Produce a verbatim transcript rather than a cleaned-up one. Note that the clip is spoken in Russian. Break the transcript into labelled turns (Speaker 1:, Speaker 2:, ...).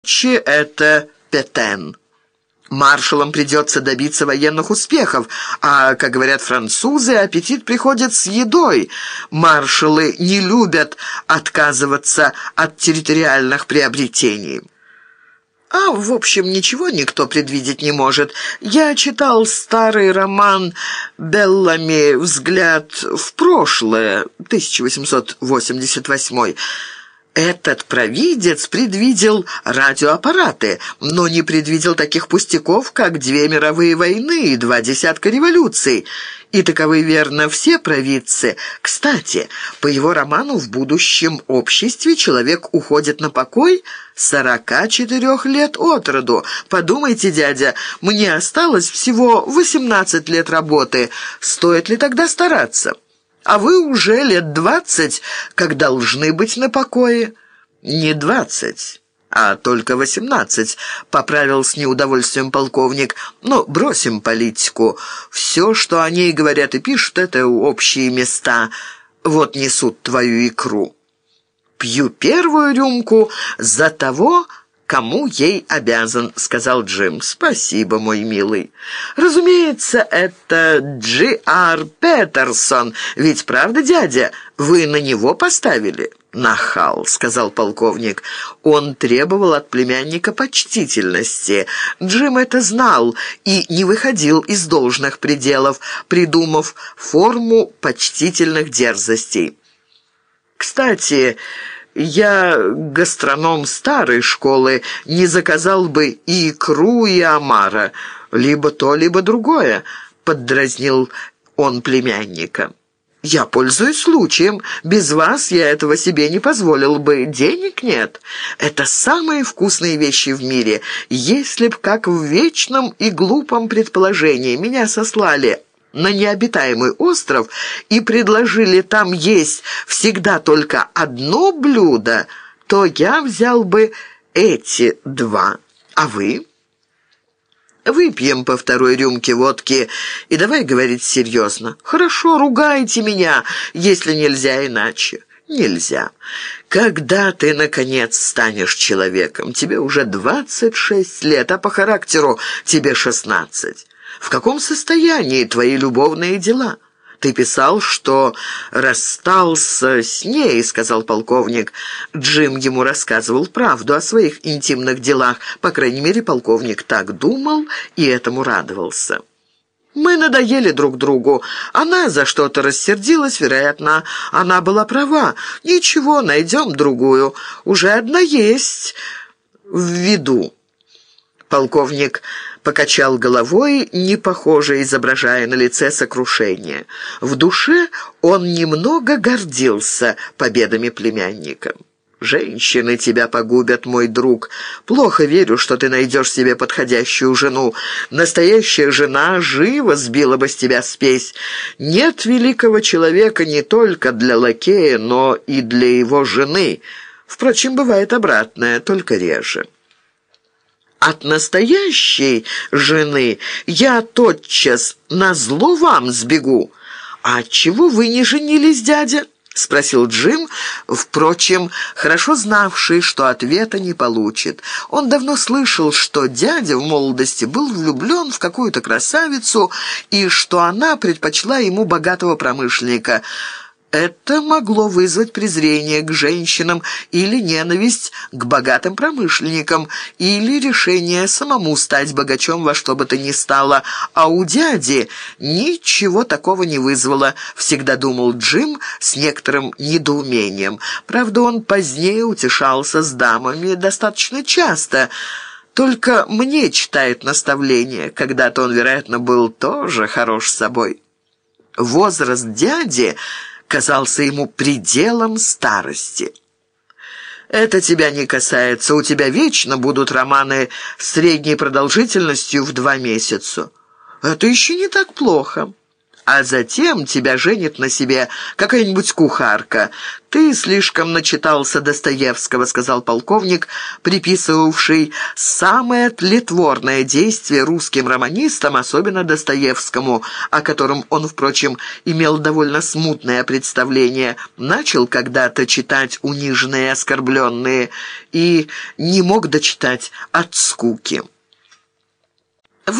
Speaker 1: Че это Петен. Маршалам придется добиться военных успехов, а, как говорят французы, аппетит приходит с едой. Маршалы не любят отказываться от территориальных приобретений. А, в общем, ничего никто предвидеть не может. Я читал старый роман Беллами «Взгляд в прошлое», тысяча восемьсот восемьдесят восьмой. Этот провидец предвидел радиоаппараты, но не предвидел таких пустяков, как две мировые войны и два десятка революций. И таковы, верно, все провидцы. Кстати, по его роману в будущем обществе человек уходит на покой сорока четырёх лет от роду. Подумайте, дядя, мне осталось всего восемнадцать лет работы. Стоит ли тогда стараться? А вы уже лет двадцать, как должны быть на покое. Не двадцать, а только восемнадцать, поправил с неудовольствием полковник. Но бросим политику. Все, что о ней говорят и пишут, это общие места. Вот несут твою икру. Пью первую рюмку за того, кому ей обязан», — сказал Джим. «Спасибо, мой милый. Разумеется, это Джи Ар Петерсон. Ведь правда, дядя, вы на него поставили?» «Нахал», — сказал полковник. Он требовал от племянника почтительности. Джим это знал и не выходил из должных пределов, придумав форму почтительных дерзостей. «Кстати, я, гастроном старой школы, не заказал бы и икру, и омара. Либо то, либо другое», — поддразнил он племянника. «Я пользуюсь случаем. Без вас я этого себе не позволил бы. Денег нет. Это самые вкусные вещи в мире. Если б, как в вечном и глупом предположении, меня сослали на необитаемый остров и предложили там есть всегда только одно блюдо, то я взял бы эти два. А вы?» «Выпьем по второй рюмке водки и давай говорить серьезно». «Хорошо, ругайте меня, если нельзя иначе». «Нельзя. Когда ты, наконец, станешь человеком? Тебе уже двадцать шесть лет, а по характеру тебе шестнадцать. В каком состоянии твои любовные дела? Ты писал, что расстался с ней», — сказал полковник. Джим ему рассказывал правду о своих интимных делах. По крайней мере, полковник так думал и этому радовался. «Мы надоели друг другу. Она за что-то рассердилась, вероятно. Она была права. Ничего, найдем другую. Уже одна есть в виду». Полковник покачал головой, не похоже изображая на лице сокрушение. В душе он немного гордился победами племянника. «Женщины тебя погубят, мой друг. Плохо верю, что ты найдешь себе подходящую жену. Настоящая жена живо сбила бы с тебя спесь. Нет великого человека не только для лакея, но и для его жены. Впрочем, бывает обратное, только реже. От настоящей жены я тотчас назло вам сбегу. А отчего вы не женились, дядя?» — спросил Джим, впрочем, хорошо знавший, что ответа не получит. Он давно слышал, что дядя в молодости был влюблен в какую-то красавицу и что она предпочла ему богатого промышленника. Это могло вызвать презрение к женщинам или ненависть к богатым промышленникам, или решение самому стать богачом во что бы то ни стало. А у дяди ничего такого не вызвало, всегда думал Джим с некоторым недоумением. Правда, он позднее утешался с дамами достаточно часто. Только мне читает наставления. Когда-то он, вероятно, был тоже хорош собой. Возраст дяди казался ему пределом старости. «Это тебя не касается. У тебя вечно будут романы средней продолжительностью в два месяца». «Это еще не так плохо». а затем тебя женит на себе какая-нибудь кухарка. Ты слишком начитался Достоевского», — сказал полковник, приписывавший самое тлетворное действие русским романистам, особенно Достоевскому, о котором он, впрочем, имел довольно смутное представление. Начал когда-то читать «Униженные и оскорбленные» и не мог дочитать от скуки.